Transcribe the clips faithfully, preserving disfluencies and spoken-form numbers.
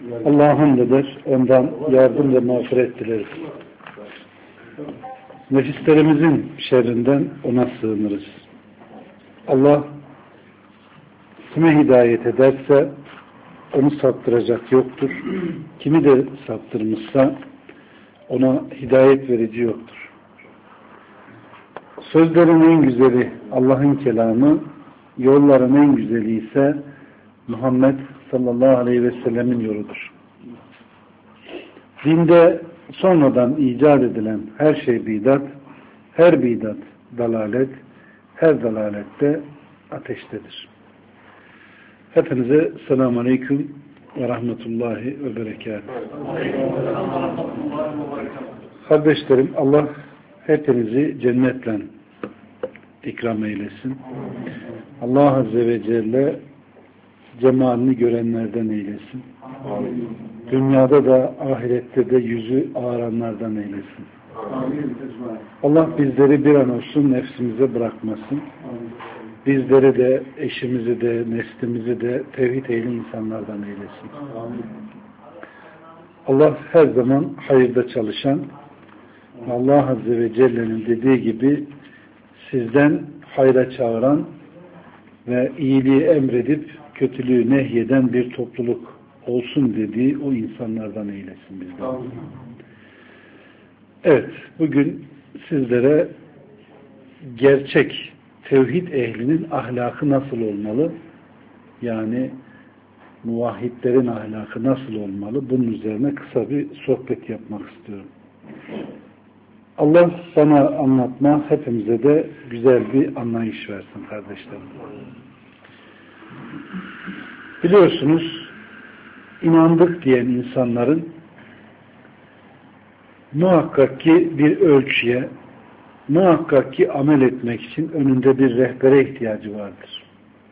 Allah'a hamd eder, ondan yardım ve mağfiret dileriz. Nefislerimizin şerrinden ona sığınırız. Allah kime hidayet ederse onu saptıracak yoktur. Kimi de saptırmışsa ona hidayet verici yoktur. Sözlerin en güzeli Allah'ın kelamı, yolların en güzeli ise Muhammed sallallahu aleyhi ve sellemin yoludur. Dinde sonradan icat edilen her şey bidat, her bidat dalalet, her dalalette ateştedir. Hepinize selamun aleyküm ve rahmetullahi ve berekatuhu. Kardeşlerim, Allah hepinizi cennetle ikram eylesin. Allah Azze ve Celle cemalini görenlerden eylesin. Amin. Dünyada da ahirette de yüzü ağaranlardan eylesin. Amin. Allah bizleri bir an olsun nefsimize bırakmasın. Amin. Bizleri de, eşimizi de, neslimizi de tevhid ehli insanlardan eylesin. Amin. Allah her zaman hayırda çalışan, Allah Azze ve Celle'nin dediği gibi sizden hayra çağıran ve iyiliği emredip kötülüğü nehyeden bir topluluk olsun dediği o insanlardan eylesin bizden. Evet, bugün sizlere gerçek tevhid ehlinin ahlakı nasıl olmalı? Yani muvahhidlerin ahlakı nasıl olmalı? Bunun üzerine kısa bir sohbet yapmak istiyorum. Allah sana anlatma, hepimize de güzel bir anlayış versin kardeşlerim. Biliyorsunuz, inandık diyen insanların muhakkak ki bir ölçüye, muhakkak ki amel etmek için önünde bir rehbere ihtiyacı vardır.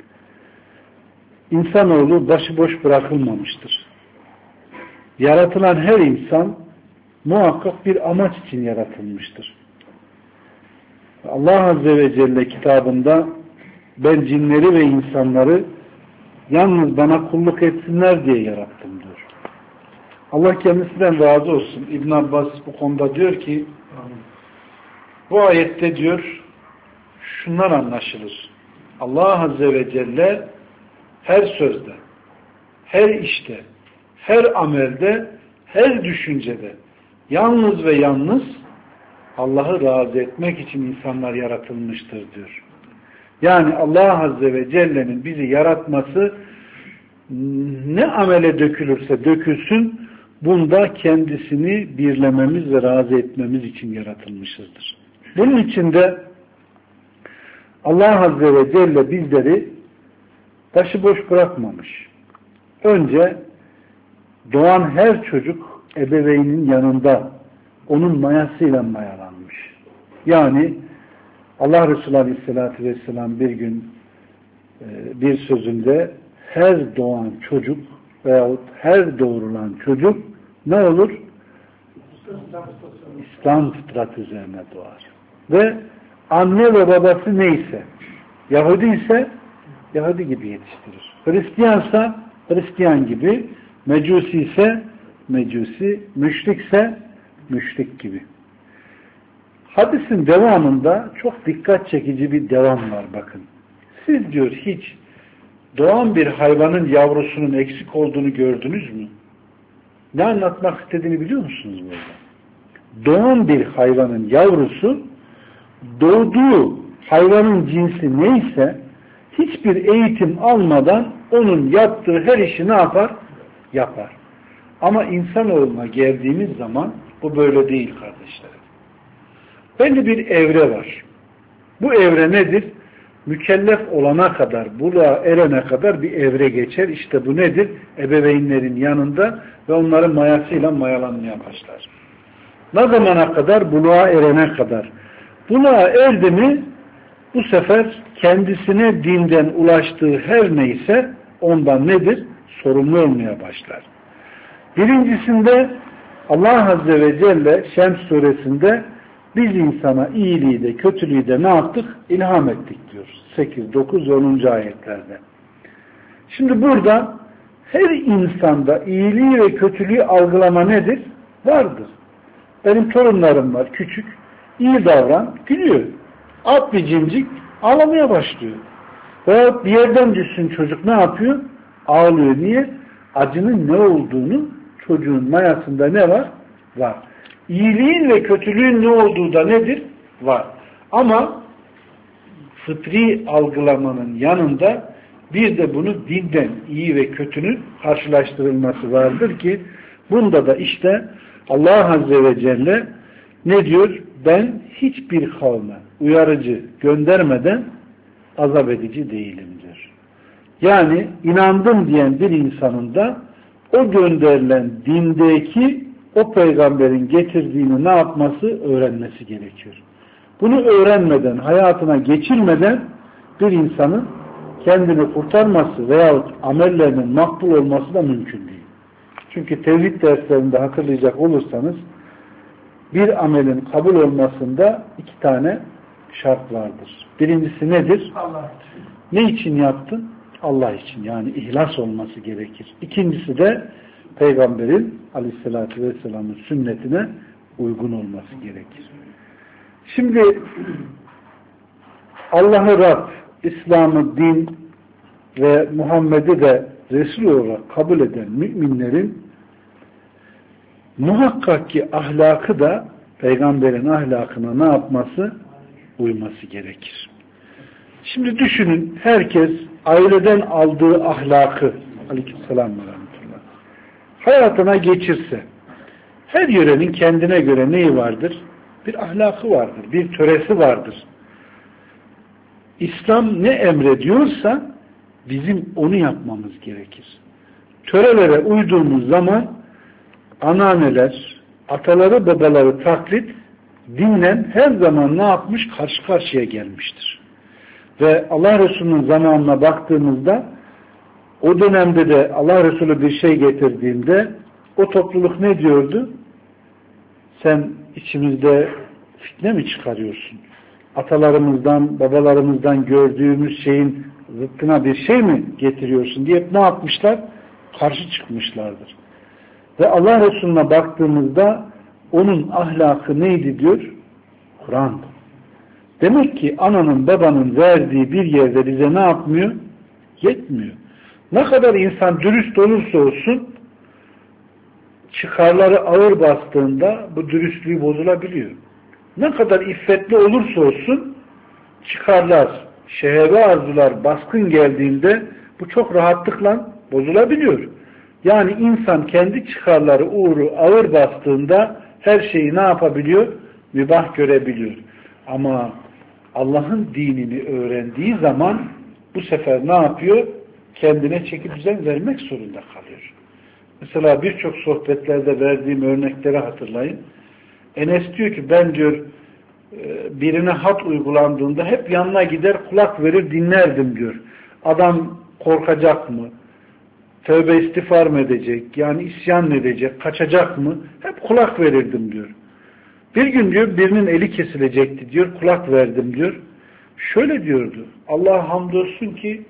İnsanoğlu başıboş bırakılmamıştır. Yaratılan her insan muhakkak bir amaç için yaratılmıştır. Allah Azze ve Celle kitabında ben cinleri ve insanları yalnız bana kulluk etsinler diye yarattım diyor. Allah kendisinden razı olsun. İbn Abbas bu konuda diyor ki bu ayette diyor şunlar anlaşılır. Allah Azze ve Celle her sözde, her işte, her amelde, her düşüncede yalnız ve yalnız Allah'ı razı etmek için insanlar yaratılmıştır diyor. Yani Allah Azze ve Celle'nin bizi yaratması ne amele dökülürse dökülsün bunda kendisini birlememiz ve razı etmemiz için yaratılmışızdır. Bunun için de Allah Azze ve Celle bizleri başıboş bırakmamış. Önce doğan her çocuk ebeveynin yanında onun mayasıyla mayalanmış. Yani Allah Resulü Aleyhisselatü Vesselam bir gün bir sözünde her doğan çocuk veyahut her doğrulan çocuk ne olur? İslam fıtratı üzerine doğar. Ve anne ve babası neyse, Yahudi ise Yahudi gibi yetiştirir. Hristiyansa Hristiyan gibi, Mecusi ise Mecusi, müşrikse müşrik gibi. Hadisin devamında çok dikkat çekici bir devam var bakın. Siz diyor hiç doğan bir hayvanın yavrusunun eksik olduğunu gördünüz mü? Ne anlatmak istediğini biliyor musunuz burada? Doğan bir hayvanın yavrusu doğduğu hayvanın cinsi neyse hiçbir eğitim almadan onun yaptığı her işi ne yapar? Yapar. Ama insanoğluna geldiğimiz zaman bu böyle değil kardeşlerim. Belli bir evre var. Bu evre nedir? Mükellef olana kadar, buluğa erene kadar bir evre geçer. İşte bu nedir? Ebeveynlerin yanında ve onların mayasıyla mayalanmaya başlar. Ne zamana kadar? Buluğa erene kadar. Buluğa erdi mi bu sefer kendisine dinden ulaştığı her neyse ondan nedir? Sorumlu olmaya başlar. Birincisinde Allah Azze ve Celle Şems suresinde biz insana iyiliği de kötülüğü de ne yaptık? İlham ettik diyor. sekiz, dokuz, onuncu ayetlerde. Şimdi burada her insanda iyiliği ve kötülüğü algılama nedir? Vardır. Benim torunlarım var, küçük. İyi davran, gülüyor. At bir cimcik, ağlamaya başlıyor. Veya bir yerden düşsün çocuk ne yapıyor? Ağlıyor. Niye? Acının ne olduğunu çocuğun mayasında ne var? Var. İyiliğin ve kötülüğün ne olduğu da nedir? Var. Ama fıtri algılamanın yanında bir de bunu dinden iyi ve kötünün karşılaştırılması vardır ki bunda da işte Allah Azze ve Celle ne diyor? Ben hiçbir kavme uyarıcı göndermeden azap edici değilim diyor. Yani inandım diyen bir insanın da o gönderilen dindeki o peygamberin getirdiğini ne yapması? Öğrenmesi gerekiyor. Bunu öğrenmeden, hayatına geçirmeden bir insanın kendini kurtarması veyahut amellerinin makbul olması da mümkün değil. Çünkü tevhid derslerinde hatırlayacak olursanız bir amelin kabul olmasında iki tane şart vardır. Birincisi nedir? Allah. Ne için yaptın? Allah için. Yani ihlas olması gerekir. İkincisi de Peygamberin Aleyhisselatü Vesselam'ın sünnetine uygun olması gerekir. Şimdi Allah'ı Rab, İslam'ı din ve Muhammed'i de Resul olarak kabul eden müminlerin muhakkak ki ahlakı da Peygamberin ahlakına ne yapması? Uyması gerekir. Şimdi düşünün, herkes aileden aldığı ahlakı Aleykümselam ve Rahmetullah hayatına geçirse, her yörenin kendine göre neyi vardır? Bir ahlakı vardır, bir töresi vardır. İslam ne emrediyorsa bizim onu yapmamız gerekir. Törelere uyduğumuz zaman anneanneler, ataları, babaları taklit dinle her zaman ne yapmış? Karşı karşıya gelmiştir. Ve Allah Resulü'nün zamanına baktığımızda o dönemde de Allah Resulü bir şey getirdiğinde o topluluk ne diyordu? Sen içimizde fitne mi çıkarıyorsun? Atalarımızdan, babalarımızdan gördüğümüz şeyin zıttına bir şey mi getiriyorsun diye ne yapmışlar? Karşı çıkmışlardır. Ve Allah Resulü'ne baktığımızda onun ahlakı neydi diyor? Kur'an'dı. Demek ki ananın babanın verdiği bir yerde bize ne yapmıyor? Yetmiyor. Ne kadar insan dürüst olursa olsun çıkarları ağır bastığında bu dürüstlüğü bozulabiliyor. Ne kadar iffetli olursa olsun çıkarlar, şehve arzular baskın geldiğinde bu çok rahatlıkla bozulabiliyor. Yani insan kendi çıkarları uğru ağır bastığında her şeyi ne yapabiliyor? Mübah görebiliyor. Ama Allah'ın dinini öğrendiği zaman bu sefer ne yapıyor? Kendine çeki düzen vermek zorunda kalıyor. Mesela birçok sohbetlerde verdiğim örnekleri hatırlayın. Enes diyor ki ben diyor birine hat uygulandığında hep yanına gider kulak verir dinlerdim diyor. Adam korkacak mı? Tövbe istiğfar mı edecek? Yani isyan mı edecek? Kaçacak mı? Hep kulak verirdim diyor. Bir gün diyor birinin eli kesilecekti diyor. Kulak verdim diyor. Şöyle diyordu. Allah'a hamdolsun ki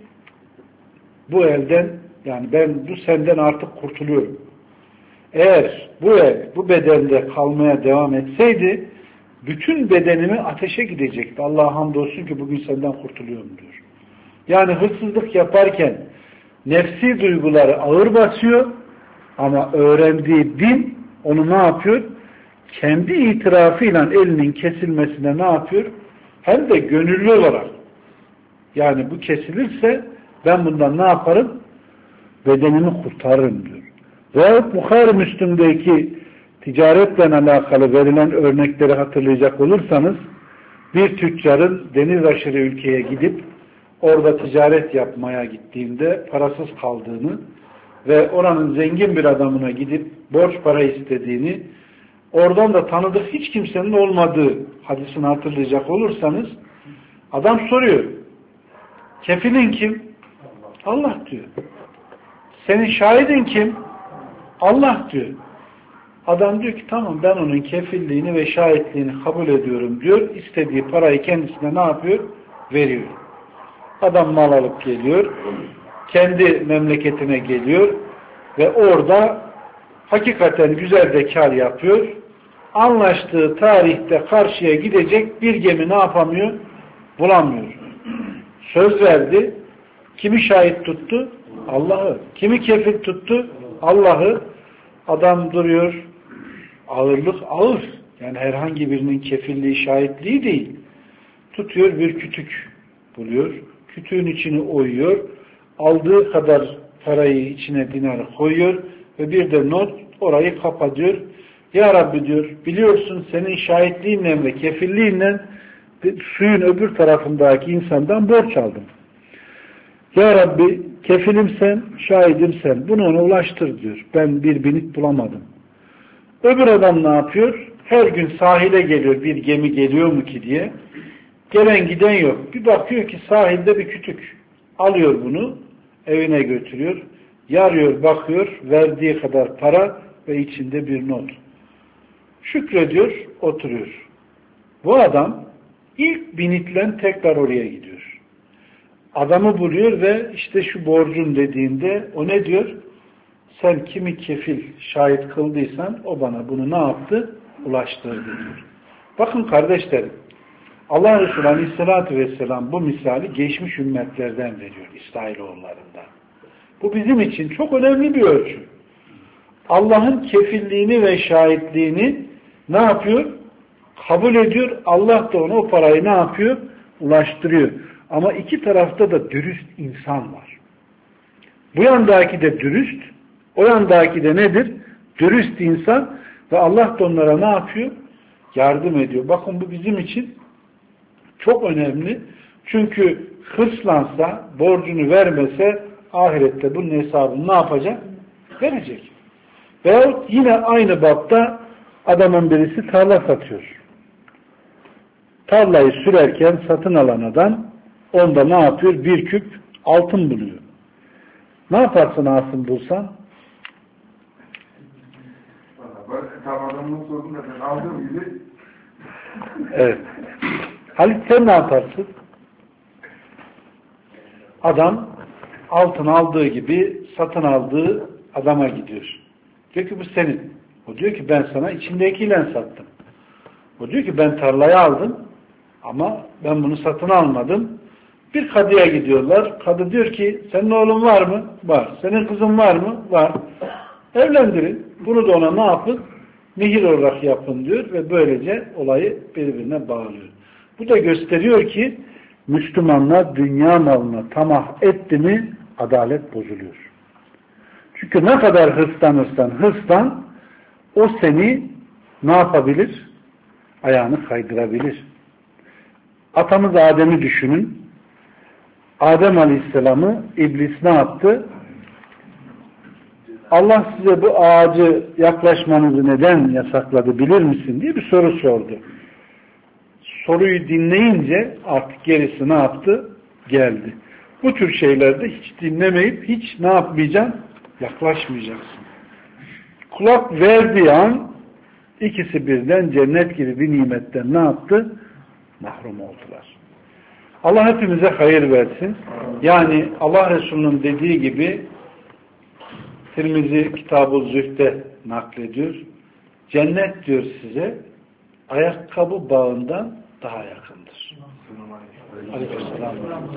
bu elden yani ben bu senden artık kurtuluyorum. Eğer bu el bu bedende kalmaya devam etseydi bütün bedenimi ateşe gidecekti. Allah'a hamdolsun ki bugün senden kurtuluyorum diyor. Yani hırsızlık yaparken nefsi duyguları ağır basıyor ama öğrendiği din onu ne yapıyor? Kendi itirafıyla elinin kesilmesine ne yapıyor? Hem de gönüllü olarak. Yani bu kesilirse ben bundan ne yaparım? Bedenimi kurtarırım diyor. Ve Bukhari Müslim'deki ticaretle alakalı verilen örnekleri hatırlayacak olursanız bir tüccarın deniz aşırı ülkeye gidip orada ticaret yapmaya gittiğinde parasız kaldığını ve oranın zengin bir adamına gidip borç para istediğini, oradan da tanıdık hiç kimsenin olmadığı hadisini hatırlayacak olursanız adam soruyor. Kefilin kim? Allah diyor. Senin şahidin kim? Allah diyor. Adam diyor ki tamam ben onun kefilliğini ve şahitliğini kabul ediyorum diyor. İstediği parayı kendisine ne yapıyor? Veriyor. Adam mal alıp geliyor. Kendi memleketine geliyor. ve orada hakikaten güzel de kar yapıyor. Anlaştığı tarihte karşıya gidecek bir gemi ne yapamıyor? Bulamıyor. Söz verdi. Kimi şahit tuttu? Allah'ı. Kimi kefil tuttu? Allah'ı. Adam duruyor. Ağırlık ağır. Yani herhangi birinin kefilliği, şahitliği değil. Tutuyor, bir kütük buluyor. Kütüğün içini oyuyor. Aldığı kadar parayı içine, dinarı koyuyor ve bir de not, orayı kapatıyor. Ya Rabbi diyor, biliyorsun senin şahitliğinle ve kefilliğinle suyun öbür tarafındaki insandan borç aldım. Ya Rabbi, kefilim sen, şahidim sen. Bunu ona ulaştır diyor. Ben bir binit bulamadım. Öbür adam ne yapıyor? Her gün sahile geliyor, bir gemi geliyor mu ki diye. Gelen giden yok. Bir bakıyor ki sahilde bir kütük. Alıyor bunu, evine götürüyor. Yarıyor, bakıyor, verdiği kadar para ve içinde bir not. Şükrediyor, oturuyor. Bu adam ilk binitlen tekrar oraya gidiyor. Adamı buluyor ve işte şu borcun dediğinde o ne diyor? Sen kimi kefil, şahit kıldıysan o bana bunu ne yaptı? Ulaştırdı diyor. Bakın kardeşlerim, Allah Resulü Aleyhisselatü Vesselam bu misali geçmiş ümmetlerden veriyor, İsrailoğullarından. Bu bizim için çok önemli bir ölçü. Allah'ın kefilliğini ve şahitliğini ne yapıyor? Kabul ediyor. Allah da ona o parayı ne yapıyor? Ulaştırıyor. Ama iki tarafta da dürüst insan var. Bu yandaki de dürüst, o yandaki de nedir? Dürüst insan ve Allah da onlara ne yapıyor? Yardım ediyor. Bakın bu bizim için çok önemli. Çünkü hırslansa, borcunu vermese ahirette bunun hesabını ne yapacak? Verecek. Veyahut yine aynı bapta adamın birisi tarla satıyor. Tarlayı sürerken satın alan adam onda ne yapıyor? Bir küp altın buluyor. Ne yaparsın altın bulsan? Tam adamın sorduğunda ben aldığım gibi. Evet. Halit sen ne yaparsın? Adam altın aldığı gibi satın aldığı adama gidiyor. Diyor ki bu senin. O diyor ki ben sana içindekiyle sattım. O diyor ki ben tarlayı aldım ama ben bunu satın almadım. Bir kadıya gidiyorlar. Kadı diyor ki senin oğlun var mı? Var. Senin kızın var mı? Var. Evlendirin. Bunu da ona ne yapın? Mihir olarak yapın diyor ve böylece olayı birbirine bağlıyor. Bu da gösteriyor ki Müslümanlar dünya malına tamah etti mi adalet bozuluyor. Çünkü ne kadar hırslanırsan hırslan o seni ne yapabilir? Ayağını kaydırabilir. Atamız Adem'i düşünün. Adem Aleyhisselam'ı iblis ne yaptı? Allah size bu ağacı yaklaşmanızı neden yasakladı bilir misin diye bir soru sordu. Soruyu dinleyince artık gerisi ne yaptı? Geldi. Bu tür şeylerde hiç dinlemeyip hiç ne yapmayacaksın? Yaklaşmayacaksın. Kulak verdiği an ikisi birden cennet gibi bir nimetten ne yaptı? Mahrum oldular. Allah hepimize hayır versin. Yani Allah Resulü'nün dediği gibi Tirmizi Kitab-ı Zühd'de naklediyor. Cennet diyor size ayakkabı bağından daha yakındır. Aleykümselam.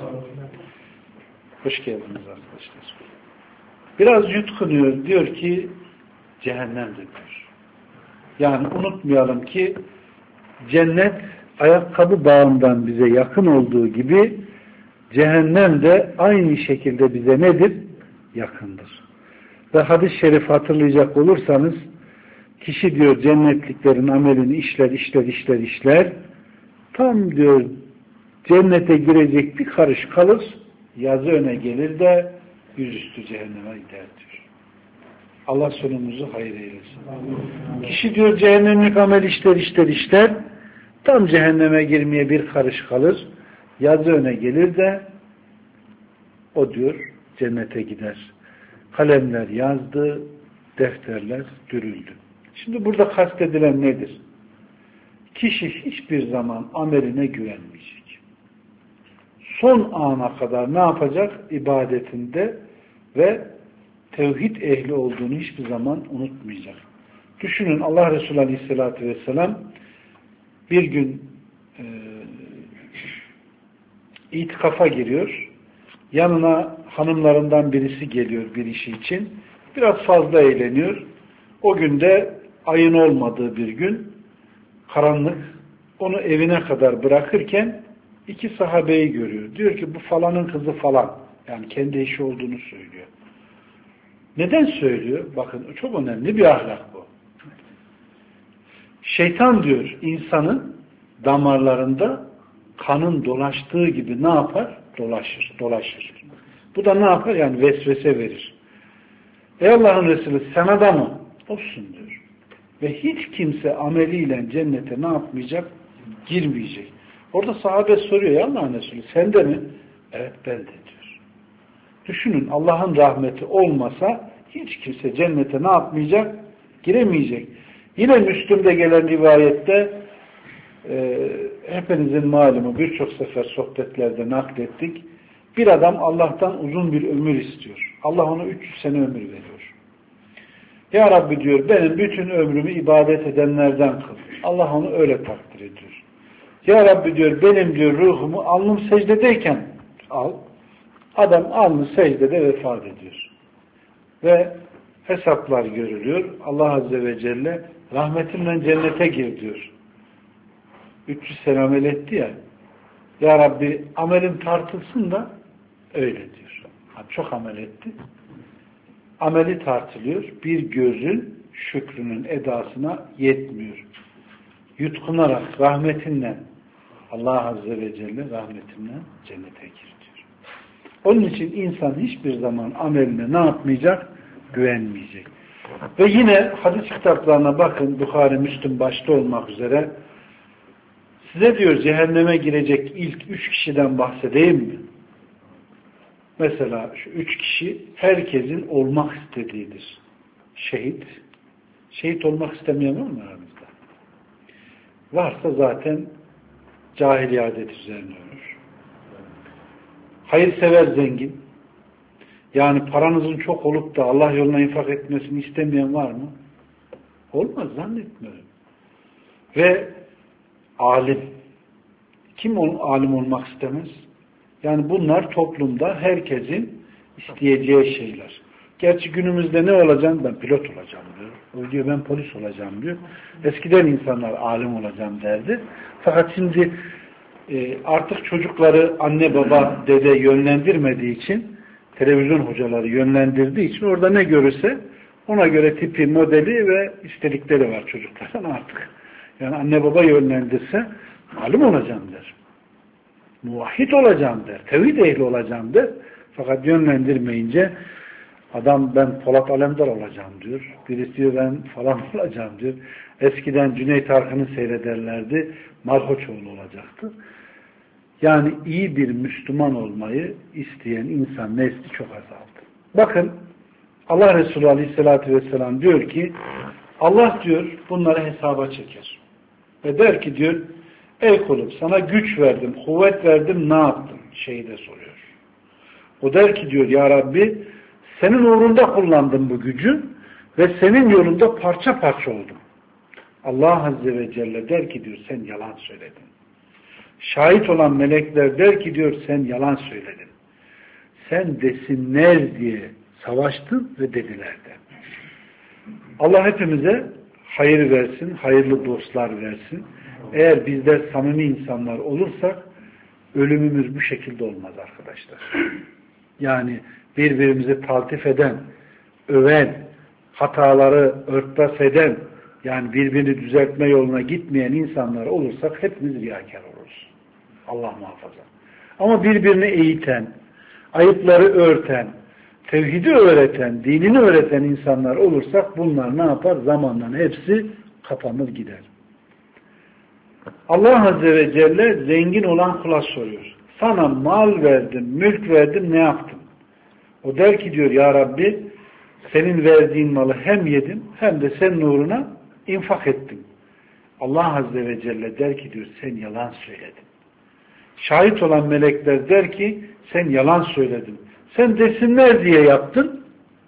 Hoş geldiniz arkadaşlar. Biraz yutkunuyor. Diyor ki cehennemdir diyor. Yani unutmayalım ki cennet ayakkabı bağından bize yakın olduğu gibi cehennem de aynı şekilde bize nedir? Yakındır. Ve hadis-i şerif hatırlayacak olursanız kişi diyor cennetliklerin amelini işler, işler, işler, işler. Tam diyor cennete girecek bir karış kalır, yazı öne gelir de yüzüstü cehenneme gider diyor. Allah sonumuzu hayır eylesin. Kişi diyor cehennemlik amel işler, işler, işler. Tam cehenneme girmeye bir karış kalır, yazı öne gelir de o diyor cennete gider. Kalemler yazdı, defterler dürüldü. Şimdi burada kastedilen nedir? Kişi hiçbir zaman ameline güvenmeyecek. Son ana kadar ne yapacak? İbadetinde ve tevhid ehli olduğunu hiçbir zaman unutmayacak. Düşünün, Allah Resulü Aleyhisselatü Vesselam bir gün e, itikafa giriyor. Yanına hanımlarından birisi geliyor bir işi için. Biraz fazla eğleniyor. O günde ayın olmadığı bir gün, karanlık, onu evine kadar bırakırken iki sahabeyi görüyor. Diyor ki bu falanın kızı falan. Yani kendi eşi olduğunu söylüyor. Neden söylüyor? Bakın çok önemli bir ahlak bu. Şeytan diyor insanın damarlarında kanın dolaştığı gibi ne yapar? Dolaşır, dolaşır. Bu da ne yapar? Yani vesvese verir. Ey Allah'ın Resulü sana da mı? Olsun diyor. Ve hiç kimse ameliyle cennete ne yapmayacak? Girmeyecek. Orada sahabe soruyor ya Allah'ın Resulü sen de mi? Evet ben de diyor. Düşünün Allah'ın rahmeti olmasa hiç kimse cennete ne yapmayacak? Giremeyecek. Yine Müslüm'de gelen rivayette e, hepinizin malumu birçok sefer sohbetlerde naklettik. Bir adam Allah'tan uzun bir ömür istiyor. Allah ona üç yüz sene ömür veriyor. Ya Rabbi diyor benim bütün ömrümü ibadet edenlerden kıl. Allah onu öyle takdir ediyor. Ya Rabbi diyor benim diyor ruhumu alnım secdedeyken al. Adam alnı secdede vefat ediyor. Ve hesaplar görülüyor. Allah Azze ve Celle rahmetimle cennete gir diyor. üç yüz sene amel etti ya. Ya Rabbi amelim tartılsın da öyle diyor. Çok amel etti. Ameli tartılıyor. Bir gözün şükrünün edasına yetmiyor. Yutkunarak rahmetinle Allah Azze ve Celle rahmetinle cennete gir diyor. Onun için insan hiçbir zaman ameline ne yapmayacak? Güvenmeyecek. Ve yine hadis kitaplarına bakın, Bukhari, Müslüm başta olmak üzere size diyor cehenneme girecek ilk üç kişiden bahsedeyim mi? Mesela şu üç kişi herkesin olmak istediğidir. Şehit. Şehit olmak istemeyen var mı aramızda? Varsa zaten cahiliye adet üzerine ölür. Hayırsever zengin. Yani paranızın çok olup da Allah yoluna infak etmesini istemeyen var mı? Olmaz, zannetmiyorum. Ve alim. Kim alim olmak istemez? Yani bunlar toplumda herkesin isteyeceği şeyler. Gerçi günümüzde ne olacağım? Ben pilot olacağım diyor. O diyor ben polis olacağım diyor. Eskiden insanlar alim olacağım derdi. Fakat şimdi e, artık çocukları anne baba dede yönlendirmediği için, televizyon hocaları yönlendirdiği için orada ne görürse ona göre tipi, modeli ve istedikleri var çocukların artık. Yani anne baba yönlendirse alim olacağım der. Muvahhid olacağım der. Tevhid ehli olacağım der. Fakat yönlendirmeyince adam ben Polat Alemdar olacağım diyor. Birisi diyor ben falan olacağım diyor. Eskiden Cüneyt Arkın'ı seyrederlerdi. Malkoçoğlu olacaktı. Yani iyi bir Müslüman olmayı isteyen insan nesli çok azaldı. Bakın Allah Resulü Aleyhisselatü Vesselam diyor ki Allah diyor bunları hesaba çeker. Ve der ki diyor ey kulum sana güç verdim, kuvvet verdim ne yaptın? Şeyi de soruyor. O der ki diyor ya Rabbi senin uğrunda kullandım bu gücü ve senin yolunda parça parça oldum. Allah Azze ve Celle der ki diyor sen yalan söyledin. Şahit olan melekler der ki diyor sen yalan söyledin. Sen desinler diye savaştın ve dediler de. Allah hepimize hayır versin, hayırlı dostlar versin. Eğer bizler samimi insanlar olursak ölümümüz bu şekilde olmaz arkadaşlar. Yani birbirimizi taltif eden, öven, hataları örtbas eden, yani birbirini düzeltme yoluna gitmeyen insanlar olursak hepimiz riyakar oluruz. Allah muhafaza. Ama birbirini eğiten, ayıpları örten, tevhidi öğreten, dinini öğreten insanlar olursak bunlar ne yapar? Zamanla hepsi kapanır gider. Allah Azze ve Celle zengin olan kula soruyor. Sana mal verdim, mülk verdim, ne yaptın? O der ki diyor ya Rabbi senin verdiğin malı hem yedim hem de senin uğruna infak ettim. Allah Azze ve Celle der ki diyor sen yalan söyledin. Şahit olan melekler der ki sen yalan söyledin. Sen desinler diye yaptın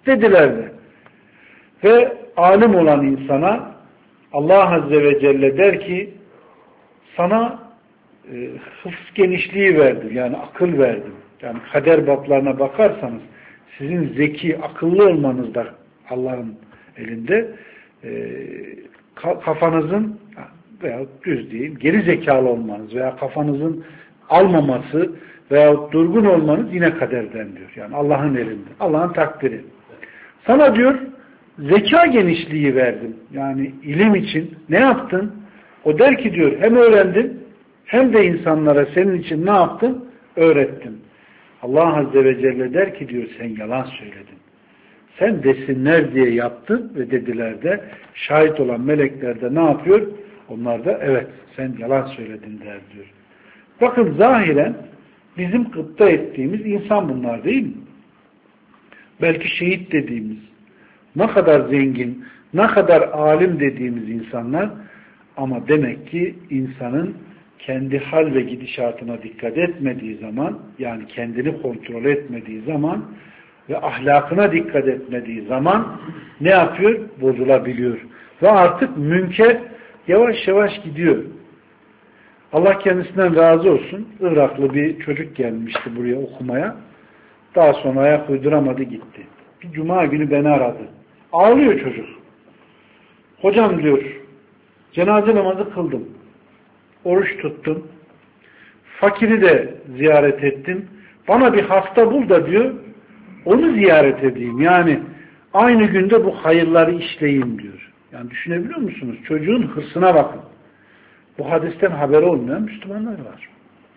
Dediler de. Ve alim olan insana Allah Azze ve Celle der ki sana e, hıfz genişliği verdim. Yani akıl verdim. Yani kader bablarına bakarsanız sizin zeki, akıllı olmanız da Allah'ın elinde e, kafanızın veya düz diyeyim geri zekalı olmanız veya kafanızın almaması veya durgun olmanız yine kaderden diyor. Yani Allah'ın elinde. Allah'ın takdiri. Sana diyor zeka genişliği verdim. Yani ilim için ne yaptın? O der ki diyor hem öğrendin hem de insanlara senin için ne yaptın? Öğrettin. Allah Azze ve Celle der ki diyor sen yalan söyledin. Sen desinler diye yaptın ve dediler de şahit olan melekler de ne yapıyor? Onlar da evet sen yalan söyledin der diyor. Bakın zahiren bizim gıpta ettiğimiz insan bunlar değil mi? Belki şehit dediğimiz, ne kadar zengin, ne kadar alim dediğimiz insanlar ama demek ki insanın kendi hal ve gidişatına dikkat etmediği zaman, yani kendini kontrol etmediği zaman ve ahlakına dikkat etmediği zaman ne yapıyor? Bozulabiliyor. Ve artık münker yavaş yavaş gidiyor. Allah kendisinden razı olsun. Iraklı bir çocuk gelmişti buraya okumaya. Daha sonra ayak uyduramadı gitti. Bir cuma günü beni aradı. Ağlıyor çocuk. Hocam diyor, cenaze namazı kıldım. Oruç tuttum. Fakiri de ziyaret ettim. Bana bir hasta bul da diyor, onu ziyaret edeyim. Yani aynı günde bu hayırları işleyeyim diyor. Yani düşünebiliyor musunuz? Çocuğun hırsına bakın. Bu hadisten haberi olmayan Müslümanlar var.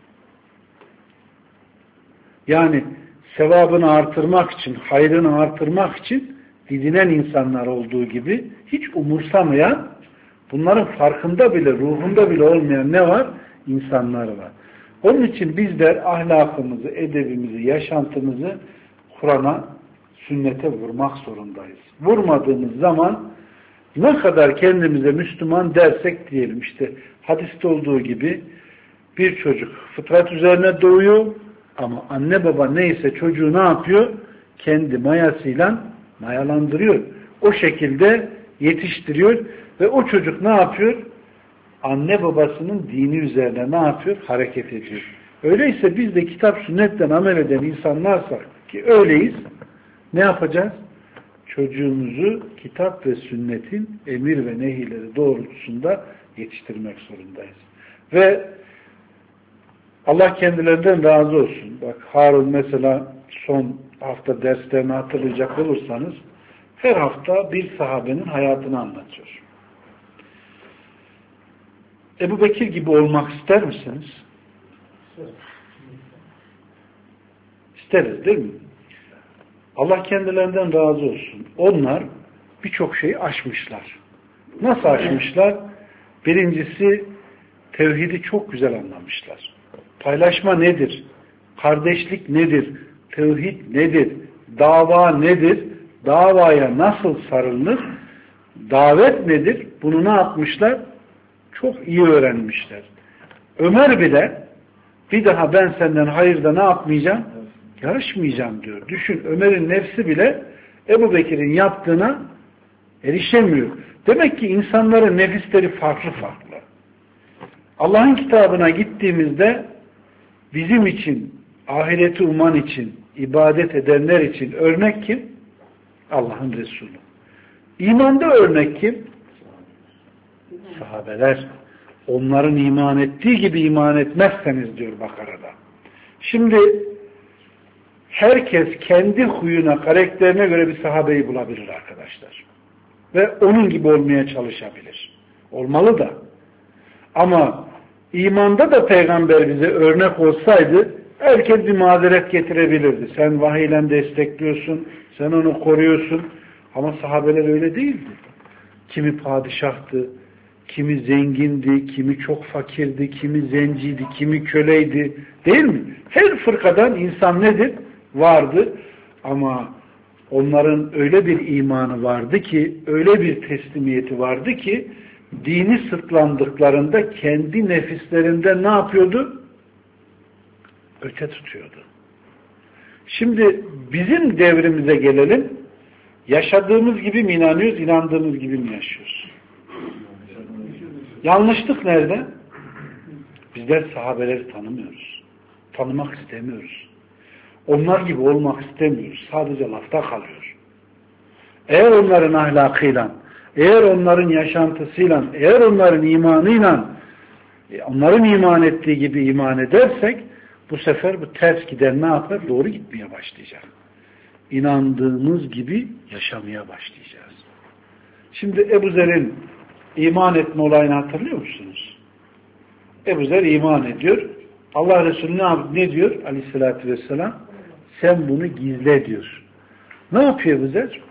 Yani sevabını artırmak için, hayrını artırmak için didinen insanlar olduğu gibi hiç umursamayan, bunların farkında bile, ruhunda bile olmayan ne var? İnsanlar var. Onun için bizler ahlakımızı, edebimizi, yaşantımızı Kur'an'a, sünnete vurmak zorundayız. Vurmadığımız zaman ne kadar kendimize Müslüman dersek diyelim, işte hadiste olduğu gibi bir çocuk fıtrat üzerine doğuyor ama anne baba neyse çocuğu ne yapıyor? Kendi mayasıyla mayalandırıyor. O şekilde yetiştiriyor ve o çocuk ne yapıyor? Anne babasının dini üzerine ne yapıyor? Hareket ediyor. Öyleyse biz de kitap sünnetten amel eden insanlarsak ki öyleyiz, ne yapacağız? Çocuğumuzu kitap ve sünnetin emir ve nehileri doğrultusunda yetiştirmek zorundayız. Ve Allah kendilerinden razı olsun. Bak Harun mesela son hafta derslerini hatırlayacak olursanız her hafta bir sahabenin hayatını anlatıyor. Ebu Bekir gibi olmak ister misiniz? İsteriz değil mi? Allah kendilerinden razı olsun. Onlar birçok şeyi aşmışlar. Nasıl aşmışlar? Birincisi tevhidi çok güzel anlamışlar. Paylaşma nedir? Kardeşlik nedir? Tevhid nedir? Dava nedir? Davaya nasıl sarılır? Davet nedir? Bunu ne yapmışlar? Çok iyi öğrenmişler. Ömer bile bir daha ben senden hayırda ne yapmayacağım? Yarışmayacağım diyor. Düşün, Ömer'in nefsi bile Ebu Bekir'in yaptığına erişemiyor. Demek ki insanların nefisleri farklı farklı. Allah'ın kitabına gittiğimizde bizim için, ahireti uman için, ibadet edenler için örnek kim? Allah'ın Resulü. İmanda örnek kim? Sahabeler. Onların iman ettiği gibi iman etmezseniz diyor Bakara'da. Şimdi herkes kendi huyuna, karakterine göre bir sahabeyi bulabilir arkadaşlar. Ve onun gibi olmaya çalışabilir. Olmalı da. Ama imanda da peygamber bize örnek olsaydı herkes bir mazeret getirebilirdi. Sen vahiyle destekliyorsun, sen onu koruyorsun. Ama sahabeler öyle değildi. Kimi padişahtı, kimi zengindi, kimi çok fakirdi, kimi zenciydi, kimi köleydi. Değil mi? Her fırkadan insan nedir? Vardı. Ama onların öyle bir imanı vardı ki, öyle bir teslimiyeti vardı ki, dini sırtlandıklarında kendi nefislerinde ne yapıyordu? Öte tutuyordu. Şimdi bizim devrimize gelelim. Yaşadığımız gibi mi inanıyoruz, inandığımız gibi mi yaşıyoruz? Yanlışlık nerede? Bizler sahabeleri tanımıyoruz. Tanımak istemiyoruz. Onlar gibi olmak istemiyoruz. Sadece lafta kalıyor. Eğer onların ahlakıyla, eğer onların yaşantısıyla, eğer onların imanıyla, onların iman ettiği gibi iman edersek, bu sefer bu ters giden ne yapar? Doğru gitmeye başlayacak. İnandığımız gibi yaşamaya başlayacağız. Şimdi Ebu Zer'in iman etme olayını hatırlıyor musunuz? Ebu Zer iman ediyor. Allah Resulü ne, ne diyor? Aleyhissalatü vesselam, sen bunu gizle diyor. Ne yapıyor Ebu Zer?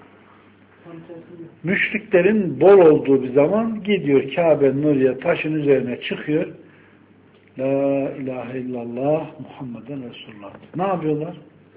Müşriklerin bol olduğu bir zaman gidiyor Kabe'nin oraya, taşın üzerine çıkıyor. La ilahe illallah Muhammeden Resulullah. Ne yapıyorlar?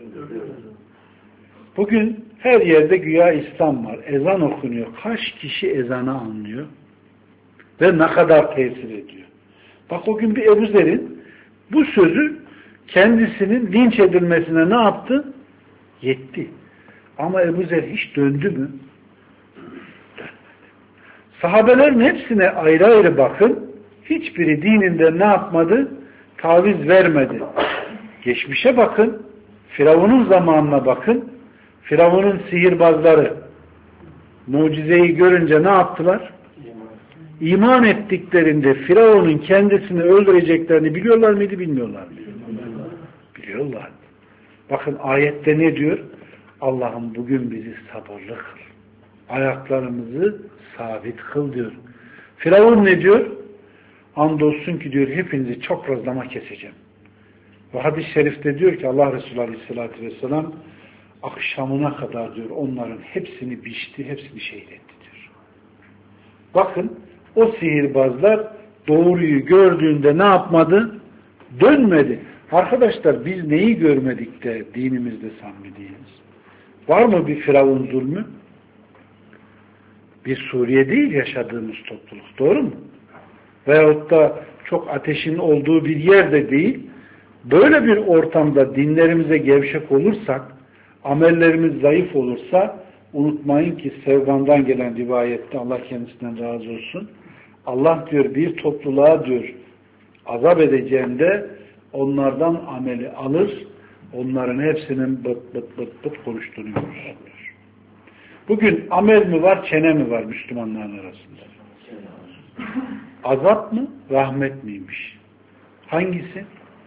Bugün her yerde güya İslam var. Ezan okunuyor. Kaç kişi ezanı anlıyor? Ve ne kadar tesir ediyor? Bak o gün bir Ebu Zer'in bu sözü kendisinin linç edilmesine ne yaptı? Yetti. Ama Ebu Zer hiç döndü mü? Dönmedi. Sahabelerin hepsine ayrı ayrı bakın. Hiçbiri dininden ne yapmadı? Taviz vermedi. Geçmişe bakın. Firavun'un zamanına bakın. Firavun'un sihirbazları mucizeyi görünce ne yaptılar? İman ettiklerinde Firavun'un kendisini öldüreceklerini biliyorlar mıydı, bilmiyorlar mıydı? Biliyorlar. Bakın ayette ne diyor? Allah'ım bugün bizi sabırlı kıl. Ayaklarımızı sabit kıl diyor. Firavun ne diyor? Andolsun ki diyor hepinizi çok razlama keseceğim. Ve hadis-i şerifte diyor ki Allah Resulü Aleyhisselatü Vesselam akşamına kadar diyor onların hepsini biçti, hepsini şehit etti diyor. Bakın o sihirbazlar doğruyu gördüğünde ne yapmadı? Dönmedi. Arkadaşlar biz neyi görmedik de dinimizde samimi değiliz? Var mı bir Firavun zulmü? Bir Suriye değil yaşadığımız topluluk. Doğru mu? Veyahut da çok ateşin olduğu bir yerde değil. Böyle bir ortamda dinlerimize gevşek olursak, amellerimiz zayıf olursa unutmayın ki Sevban'dan gelen rivayette Allah kendisinden razı olsun. Allah diyor bir topluluğa diyor azap edeceğinde onlardan ameli alır, onların hepsinin bıt bıt bıt bıt konuştuğunu görür. Bugün amel mi var, çene mi var Müslümanların arasında? Azap mı, rahmet miymiş? Hangisi?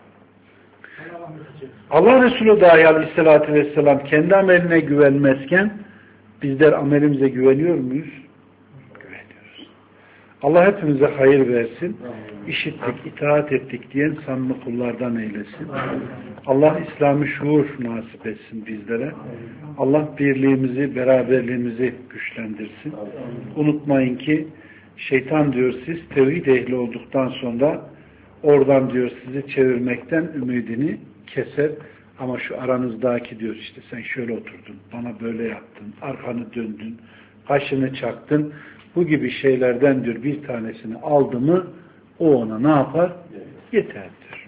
Allah Resulü dahi Aleyhisselatü Vesselam kendi ameline güvenmezken bizler amelimize güveniyor muyuz? Güveniyoruz. Allah hepimize hayır versin. İşittik, itaat ettik diyen samimi kullardan eylesin. Allah İslam'ı şuur nasip etsin bizlere. Allah birliğimizi, beraberliğimizi güçlendirsin. Unutmayın ki şeytan diyor siz tevhid ehli olduktan sonra oradan diyor sizi çevirmekten ümidini keser. Ama şu aranızdaki diyor işte sen şöyle oturdun, bana böyle yaptın, arkanı döndün, kaşını çaktın. Bu gibi şeylerden diyor bir tanesini aldı mı o ona ne yapar? Yeter diyor.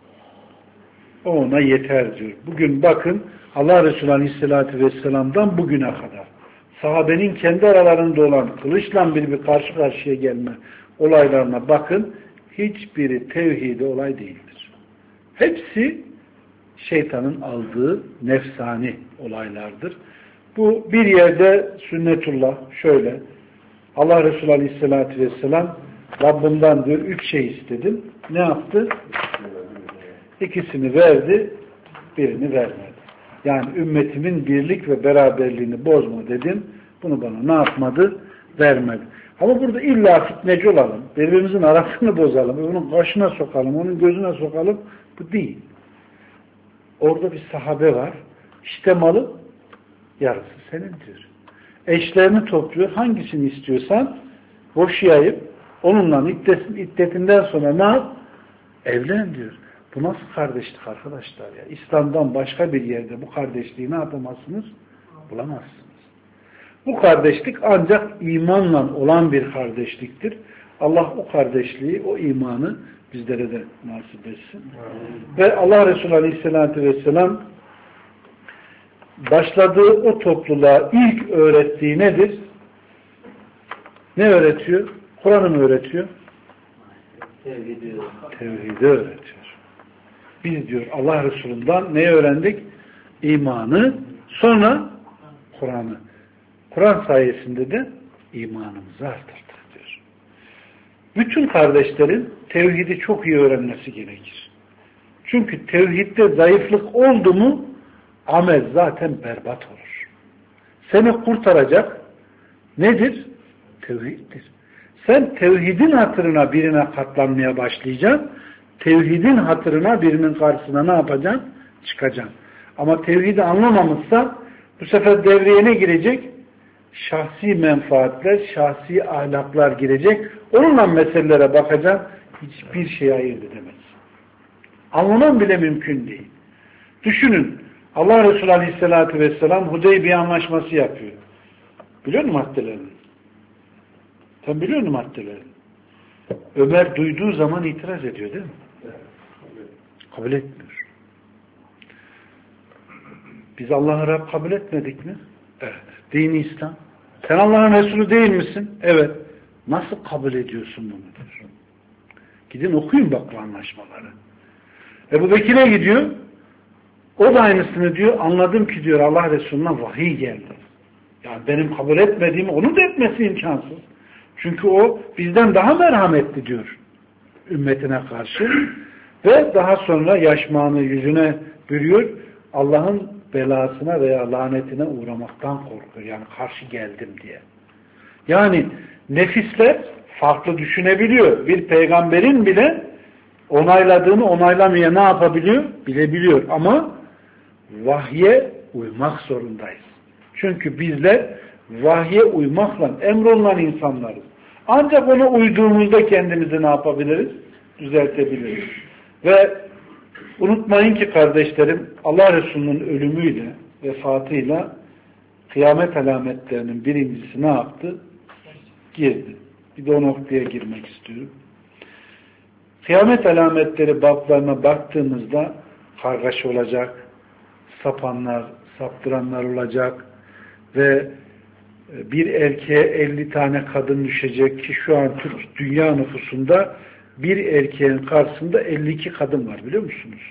O ona yeter diyor. Bugün bakın Allah Resulü Aleyhisselatü Vesselam'dan bugüne kadar sahabenin kendi aralarında olan kılıçla bir bir karşı karşıya gelme olaylarına bakın. Hiçbiri tevhidi olay değildir. Hepsi şeytanın aldığı nefsani olaylardır. Bu bir yerde sünnetullah şöyle Allah Resulü Aleyhisselatü Vesselam Rabbimden diyor üç şey istedim. Ne yaptı? İkisini verdi, birini vermedi. Yani ümmetimin birlik ve beraberliğini bozma dedim. Bunu bana ne yapmadı? Vermedi. Ama burada illa fitneci olalım. Birbirimizin arasını bozalım. Onun kaşına sokalım, onun gözüne sokalım. Bu değil. Orada bir sahabe var. İşte malı yarısı senin diyor. Eşlerini topluyor. Hangisini istiyorsan boşayıp onunla iddetinden sonra ne yap? Evlen diyor. Bu nasıl kardeşlik arkadaşlar ya? İslam'dan başka bir yerde bu kardeşliği ne yapamazsınız? Bulamazsınız. Bu kardeşlik ancak imanla olan bir kardeşliktir. Allah o kardeşliği, o imanı bizlere de nasip etsin. Ve Allah Resulü Aleyhisselatü Vesselam başladığı o topluluğa ilk öğrettiği nedir? Ne öğretiyor? Kur'an'ı mı öğretiyor? Tevhidi. Tevhidi öğretiyor. Biz diyor Allah Resulü'nden ne öğrendik? İmanı, sonra Kur'an'ı. Kur'an sayesinde de imanımızı arttırdık diyor. Bütün kardeşlerin tevhidi çok iyi öğrenmesi gerekir. Çünkü tevhidde zayıflık oldu mu amel zaten berbat olur. Seni kurtaracak nedir? Tevhiddir. Sen tevhidin hatırına birine katlanmaya başlayacaksın. Tevhidin hatırına birinin karşısına ne yapacaksın? Çıkacaksın. Ama tevhidi anlamamışsa bu sefer devreye ne girecek? Şahsi menfaatler, şahsi ahlaklar girecek. Onunla meselelere bakacaksın. Hiçbir şey ayırt edemez. Anlamam bile mümkün değil. Düşünün. Allah Resulü Aleyhisselatü Vesselam Hudeybiye anlaşması yapıyor. Biliyor musun maddelerini? Sen biliyor musun maddelerini? Ömer duyduğu zaman itiraz ediyor değil mi? Kabul etmiyor. Biz Allah'ı Rab kabul etmedik mi? Evet. Dini İslam. Sen Allah'ın Resulü değil misin? Evet. Nasıl kabul ediyorsun bunu diyor. Gidin okuyun bak bu anlaşmaları. Ebu Bekir'e gidiyor. O da aynısını diyor. Anladım ki diyor Allah Resulü'ne vahiy geldi. Yani benim kabul etmediğimi onun da etmesi imkansız. Çünkü o bizden daha merhametli diyor ümmetine karşı. Ve daha sonra yaşmağını yüzüne bürüyor. Allah'ın belasına veya lanetine uğramaktan korkuyor. Yani karşı geldim diye. Yani nefisler farklı düşünebiliyor. Bir peygamberin bile onayladığını onaylamaya ne yapabiliyor? Bilebiliyor. Ama vahye uymak zorundayız. Çünkü bizler vahye uymakla emrolunan insanlarız. Ancak ona uyduğumuzda kendimizi ne yapabiliriz? Düzeltebiliriz. Ve unutmayın ki kardeşlerim Allah Resulü'nün ölümüyle, vefatıyla kıyamet alametlerinin birincisi ne yaptı? Girdi. Bir de o noktaya girmek istiyorum. Kıyamet alametleri bablarına baktığımızda kargaşa olacak, sapanlar, saptıranlar olacak ve bir erkeğe elli tane kadın düşecek ki şu an Türk dünya nüfusunda bir erkeğin karşısında elli iki kadın var biliyor musunuz?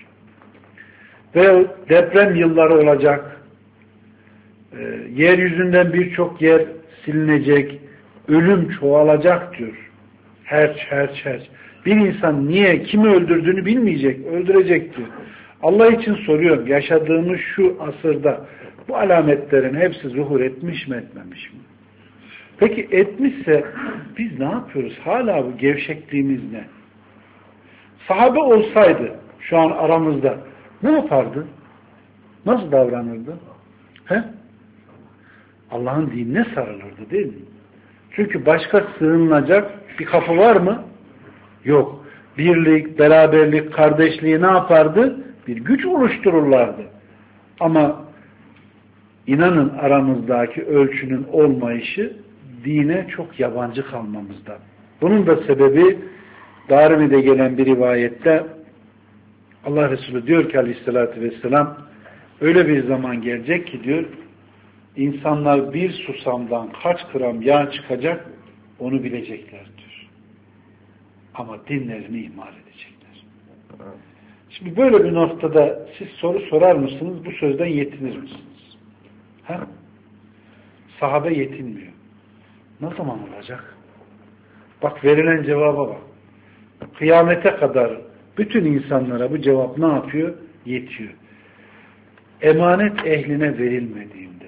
Ve deprem yılları olacak. E, yeryüzünden birçok yer silinecek. Ölüm çoğalacak diyor. Herç, herç, herç. Bir insan niye, kimi öldürdüğünü bilmeyecek, öldürecek diyor. Allah için soruyorum, yaşadığımız şu asırda bu alametlerin hepsi zuhur etmiş mi, etmemiş mi? Peki etmişse biz ne yapıyoruz? Hala bu gevşekliğimiz ne? Sahabe olsaydı şu an aramızda ne yapardı? Nasıl davranırdı? He? Allah'ın dinine sarılırdı değil mi? Çünkü başka sığınılacak bir kapı var mı? Yok. Birlik, beraberlik, kardeşliği ne yapardı? Bir güç oluştururlardı. Ama inanın aramızdaki ölçünün olmayışı dine çok yabancı kalmamızdan. Bunun da sebebi Darimi'de gelen bir rivayette Allah Resulü diyor ki aleyhissalatü vesselam öyle bir zaman gelecek ki diyor insanlar bir susamdan kaç gram yağ çıkacak onu bilecekler diyor. Ama dinlerini ihmal edecekler. Şimdi böyle bir noktada siz soru sorar mısınız? Bu sözden yetinir misiniz? Ha? Sahabe yetinmiyor. Ne zaman olacak? Bak verilen cevaba bak. Kıyamete kadar bütün insanlara bu cevap ne yapıyor? Yetiyor. Emanet ehline verilmediğinde,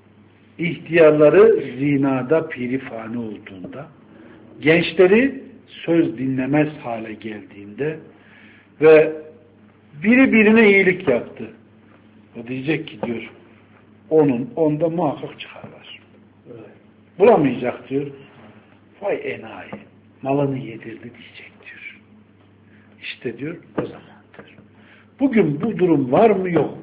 ihtiyarları zinada pirifani olduğunda, gençleri söz dinlemez hale geldiğinde ve biri birine iyilik yaptı. O diyecek ki diyor, onun onda muhakkak çıkar var. Bulamayacak diyor. Vay enayi, malını yedirdi diyecek diyor. İşte diyor o zamandır. Bugün bu durum var mı yok.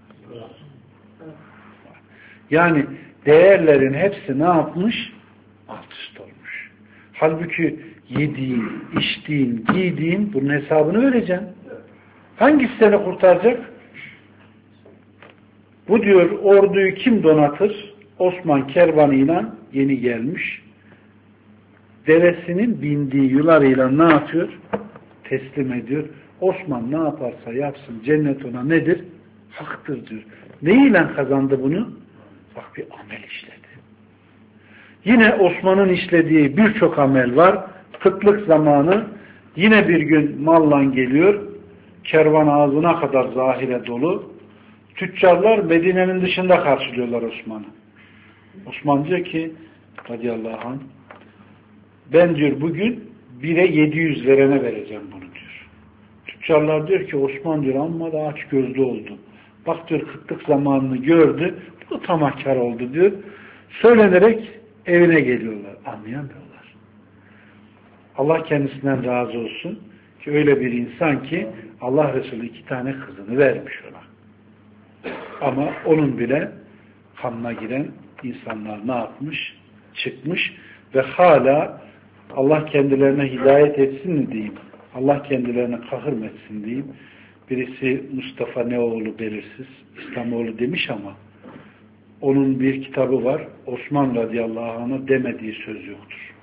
Yani değerlerin hepsi ne yapmış? Alt üst olmuş. Halbuki yediğin, içtiğin, giydiğin bunun hesabını vereceksin. Hangisi seni kurtaracak? Bu diyor orduyu kim donatır? Osman kervanıyla yeni gelmiş. Devesinin bindiği yularıyla ne yapıyor? Teslim ediyor. Osman ne yaparsa yapsın cennet ona nedir? Haktır diyor. Neyle kazandı bunu? Bak bir amel işledi. Yine Osman'ın işlediği birçok amel var. Kıtlık zamanı yine bir gün malla geliyor. Kervan ağzına kadar zahire dolu. Tüccarlar Medine'nin dışında karşılıyorlar Osman'ı. Osman diyor ki radıyallahu anh ben diyor bugün bire yedi yüz verene vereceğim bunu diyor. Tüccarlar diyor ki Osman diyor amma da aç gözlü oldu. Bak diyor kıtlık zamanını gördü. Bu tamahkar oldu diyor. Söylenerek evine geliyorlar. Anlayamıyorlar. Allah kendisinden razı olsun ki öyle bir insan ki Allah Resulü iki tane kızını vermiş ona. Ama onun bile kanına giren insanlar ne yapmış? Çıkmış ve hala Allah kendilerine hidayet etsin mi diyeyim? Allah kendilerine kahır mı etsin diyeyim? Birisi Mustafa Neoğlu belirsiz, İslamoğlu demiş ama onun bir kitabı var. Osman radıyallahu anh'a demediği söz yoktur.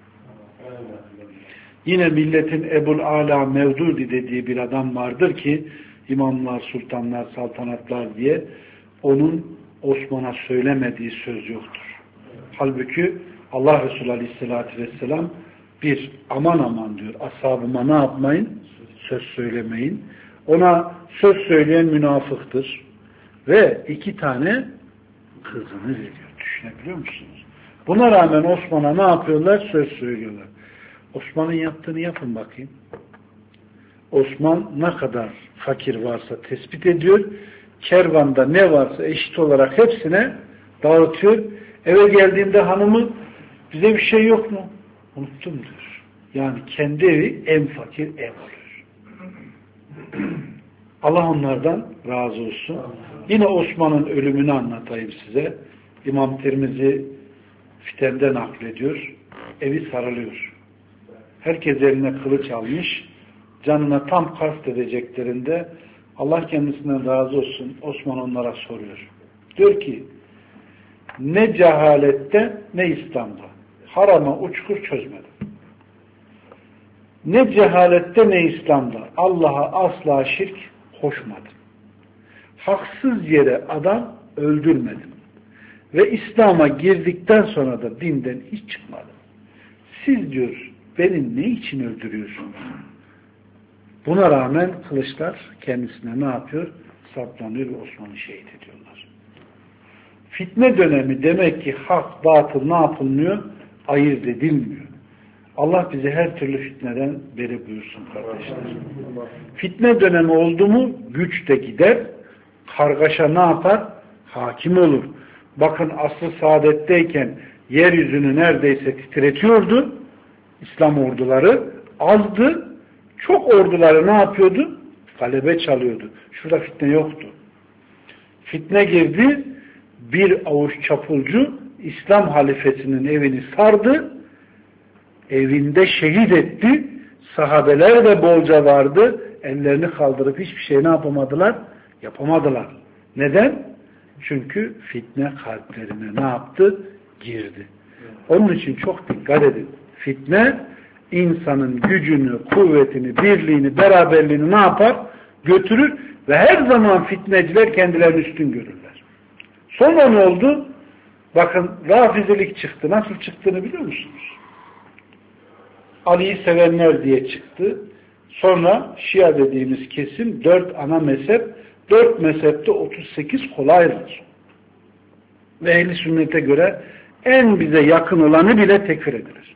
Yine milletin Ebul Ala Mevdudi dediği bir adam vardır ki imamlar, sultanlar, saltanatlar diye onun Osman'a söylemediği söz yoktur. Halbuki Allah Resulü Aleyhisselatü Vesselam bir aman aman diyor. Ashabıma ne yapmayın? Söz söylemeyin. Ona söz söyleyen münafıktır. Ve iki tane kızını veriyor. Düşünebiliyor musunuz? Buna rağmen Osman'a ne yapıyorlar? Söz söylüyorlar. Osman'ın yaptığını yapın bakayım. Osman ne kadar fakir varsa tespit ediyor. Kervanda ne varsa eşit olarak hepsine dağıtıyor. Eve geldiğinde hanımı bize bir şey yok mu? Unuttum diyor. Yani kendi evi en fakir ev oluyor. Allah onlardan razı olsun. Yine Osman'ın ölümünü anlatayım size. İmam Tirmizi Fiten'de naklediyor. Evi sarılıyor. Herkes eline kılıç almış. Canına tam kast edeceklerinde Allah kendisinden razı olsun. Osman onlara soruyor. Diyor ki ne cehalette ne İslam'da. Harama uçkur çözmedim. Ne cehalette ne İslam'da. Allah'a asla şirk koşmadım. Haksız yere adam öldürmedim. Ve İslam'a girdikten sonra da dinden hiç çıkmadım. Siz diyor beni ne için öldürüyorsunuz? Buna rağmen kılıçlar kendisine ne yapıyor? Saplanıyor ve Osman'ı şehit ediyorlar. Fitne dönemi demek ki hak, batıl ne yapılmıyor? Ayırt edilmiyor. Allah bizi her türlü fitneden beri buyursun kardeşler. Fitne dönemi oldu mu güç de gider, kargaşa ne yapar? Hakim olur. Bakın asr-ı saadetteyken yeryüzünü neredeyse titretiyordu. İslam orduları azdı. Çok orduları ne yapıyordu? Galebe çalıyordu. Şurada fitne yoktu. Fitne girdi. Bir avuç çapulcu İslam halifesinin evini sardı. Evinde şehit etti. Sahabeler de bolca vardı. Ellerini kaldırıp hiçbir şey ne yapamadılar? Yapamadılar. Neden? Çünkü fitne kalplerine ne yaptı? Girdi. Onun için çok dikkat edin. Fitne insanın gücünü, kuvvetini, birliğini, beraberliğini ne yapar? Götürür ve her zaman fitneciler kendilerini üstün görürler. Sonra ne oldu? Bakın Rafizilik çıktı. Nasıl çıktığını biliyor musunuz? Ali'yi sevenler diye çıktı. Sonra Şia dediğimiz kesim dört ana mezhep, dört mezhepte otuz sekiz kol ayrılır. Ve ehl-i sünnete göre en bize yakın olanı bile tekfir edilir.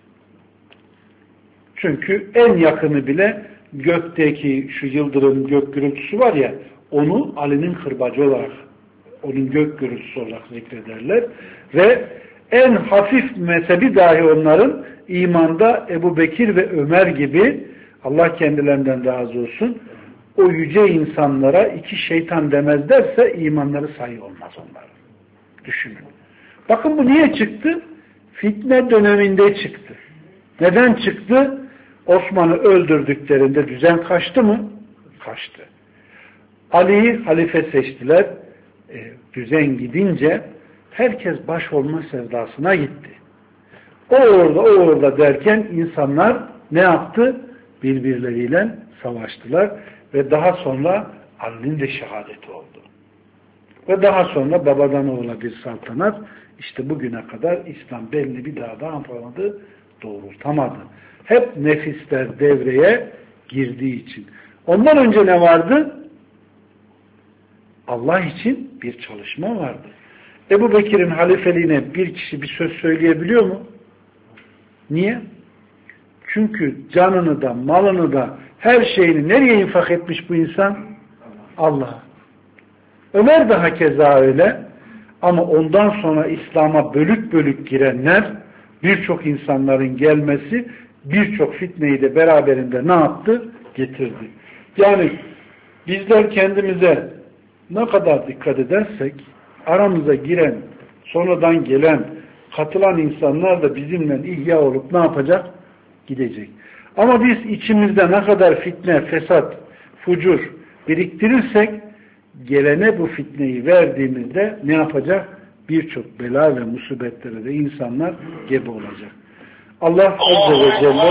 Çünkü en yakını bile gökteki şu yıldırım gök gürültüsü var ya, onu Ali'nin kırbacı olarak, onun gök gürültüsü olarak zikrederler. Ve en hafif mezhebi dahi onların imanda Ebu Bekir ve Ömer gibi, Allah kendilerinden razı olsun, o yüce insanlara iki şeytan demezlerse imanları sayı olmaz onların. Düşünün. Bakın bu niye çıktı? Fitne döneminde çıktı. Neden çıktı? Osman'ı öldürdüklerinde düzen kaçtı mı? Kaçtı. Ali'yi halife seçtiler. e, düzen gidince herkes baş olma sevdasına gitti. O orada, o orada derken insanlar ne yaptı? Birbirleriyle savaştılar ve daha sonra Ali'nin de şehadeti oldu. Ve daha sonra babadan oğula bir saltanat, işte bugüne kadar İslam belli bir daha da yapamadı, doğrultamadı. Hep nefisler devreye girdiği için. Ondan önce ne vardı? Allah için bir çalışma vardı. Ebu Bekir'in halifeliğine bir kişi bir söz söyleyebiliyor mu? Niye? Çünkü canını da, malını da, her şeyini nereye infak etmiş bu insan? Allah'a. Ömer de hakeza öyle. Ama ondan sonra İslam'a bölük bölük girenler, birçok insanların gelmesi, birçok fitneyi de beraberinde ne yaptı? Getirdi. Yani bizler kendimize ne kadar dikkat edersek, aramıza giren, sonradan gelen, katılan insanlar da bizimle ihya olup ne yapacak? Gidecek. Ama biz içimizde ne kadar fitne, fesat, fucur biriktirirsek, gelene bu fitneyi verdiğimizde ne yapacak? Birçok bela ve musibetlere de insanlar gebe olacak. Allah Azze ve Celle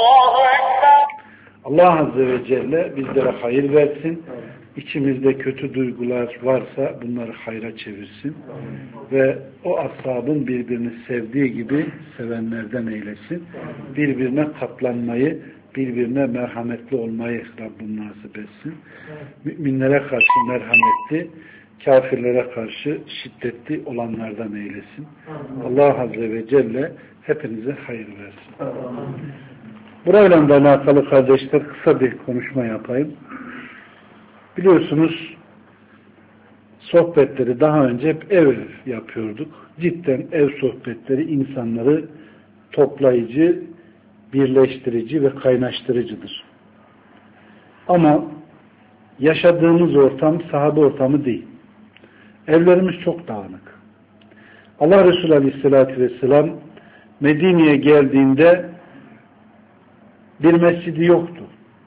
Allah Azze ve Celle bizlere hayır versin. İçimizde kötü duygular varsa bunları hayra çevirsin. Ve o ashabın birbirini sevdiği gibi sevenlerden eylesin. Birbirine katlanmayı, birbirine merhametli olmayı Rabbim nasip etsin. Müminlere karşı merhametli, kafirlere karşı şiddetli olanlardan eylesin. Allah Azze ve Celle hepinize hayır versin. Burayla da alakalı kardeşler kısa bir konuşma yapayım. Biliyorsunuz sohbetleri daha önce hep ev ev yapıyorduk. Cidden ev sohbetleri insanları toplayıcı, birleştirici ve kaynaştırıcıdır. Ama yaşadığımız ortam sahabe ortamı değil. Evlerimiz çok dağınık. Allah Resulü Aleyhisselatü Vesselam Medine'ye geldiğinde bir mescidi yoktu.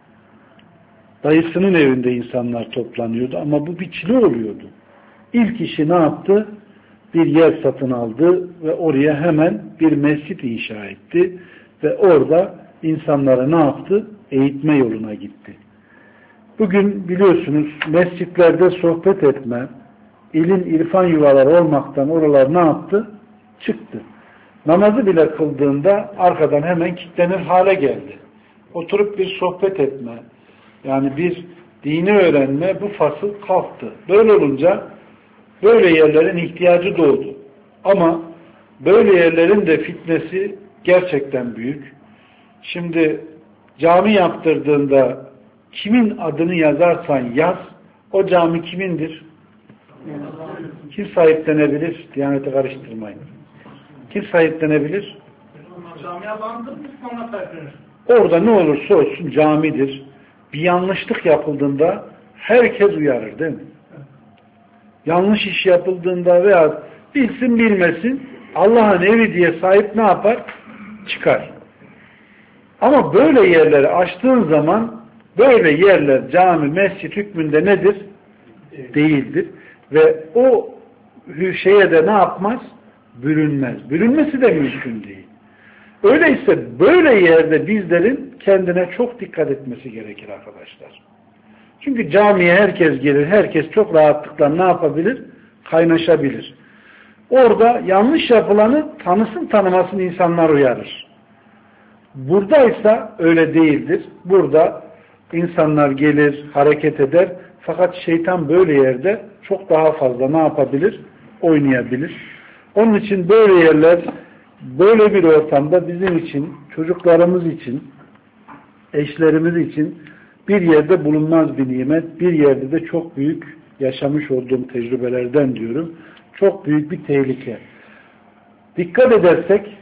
Dayısının evinde insanlar toplanıyordu ama bu biçili oluyordu. İlk işi ne yaptı? Bir yer satın aldı ve oraya hemen bir mescit inşa etti ve orada insanlara ne yaptı? Eğitme yoluna gitti. Bugün biliyorsunuz mescitlerde sohbet etme, ilim, irfan yuvaları olmaktan oralar ne yaptı? Çıktı. Namazı bile kıldığında arkadan hemen kilitlenir hale geldi. Oturup bir sohbet etme, yani bir dini öğrenme bu fasıl kalktı. Böyle olunca böyle yerlerin ihtiyacı doğdu. Ama böyle yerlerin de fitnesi gerçekten büyük. Şimdi cami yaptırdığında kimin adını yazarsan yaz, o cami kimindir? Kim sahiplenebilir? Diyaneti karıştırmayın. Kim sahiplenebilir? Camiye bandırmış sonra sahiplenir. Orada ne olursa olsun camidir. Bir yanlışlık yapıldığında herkes uyarır değil mi? Yanlış iş yapıldığında veya bilsin bilmesin Allah'ın evi diye sahip ne yapar? Çıkar. Ama böyle yerleri açtığın zaman böyle yerler cami, mescit hükmünde nedir? Değildir. Ve o şeye de ne yapmaz? Bürünmez. Bürünmesi de mümkün değil. Öyleyse böyle yerde bizlerin kendine çok dikkat etmesi gerekir arkadaşlar. Çünkü camiye herkes gelir, herkes çok rahatlıkla ne yapabilir? Kaynaşabilir. Orada yanlış yapılanı tanısın tanımasın insanlar uyarır. Buradaysa öyle değildir. Burada insanlar gelir, hareket eder. Fakat şeytan böyle yerde çok daha fazla ne yapabilir? Oynayabilir. Onun için böyle yerler, böyle bir ortamda bizim için, çocuklarımız için, eşlerimiz için bir yerde bulunmaz bir nimet, bir yerde de çok büyük yaşamış olduğum tecrübelerden diyorum. Çok büyük bir tehlike. Dikkat edersek,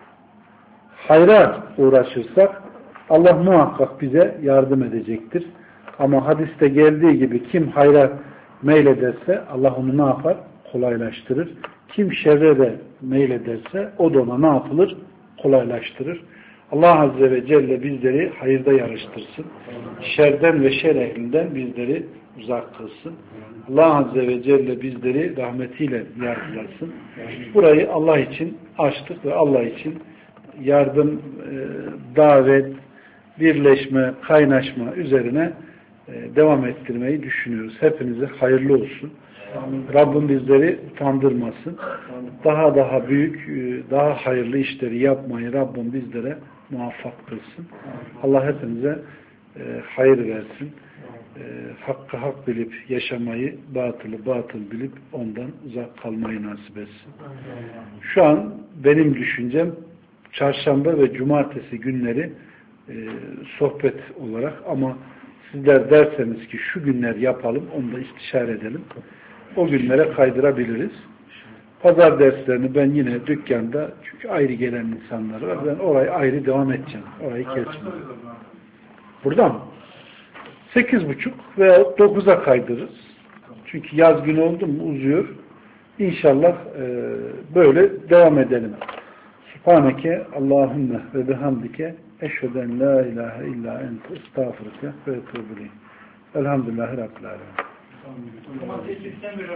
hayra uğraşırsak Allah muhakkak bize yardım edecektir. Ama hadiste geldiği gibi kim hayra meylederse Allah onu ne yapar? Kolaylaştırır. Kim şerre de meylederse o da ona ne yapılır? Kolaylaştırır. Allah Azze ve Celle bizleri hayırda yarıştırsın. Şerden ve şer ehlinden bizleri uzak kılsın. Allah Azze ve Celle bizleri rahmetiyle yargılasın. Burayı Allah için açtık ve Allah için yardım, davet, birleşme, kaynaşma üzerine devam ettirmeyi düşünüyoruz. Hepinize hayırlı olsun. Rabbim bizleri utandırmasın. Daha daha büyük, daha hayırlı işleri yapmayı Rabbim bizlere muvaffak kılsın. Allah hepinize hayır versin. Hakkı hak bilip yaşamayı, batılı batıl bilip ondan uzak kalmayı nasip etsin. Şu an benim düşüncem çarşamba ve cumartesi günleri e, sohbet olarak, ama sizler derseniz ki şu günler yapalım, onu da istişare edelim. O günlere kaydırabiliriz. Pazar derslerini ben yine dükkanda, çünkü ayrı gelen insanlar var. Ben orayı ayrı devam edeceğim. Orayı kesmeyeceğim. Burada mı? Sekiz buçuk veya dokuza kaydırırız. Çünkü yaz günü oldu mu uzuyor. İnşallah e, böyle devam edelim. Subhaneke Allahümme ve bihamdike eşheden la ilahe illa ente estağfurke ve etûbü ileyk. Elhamdülillahi Rabbil alemin.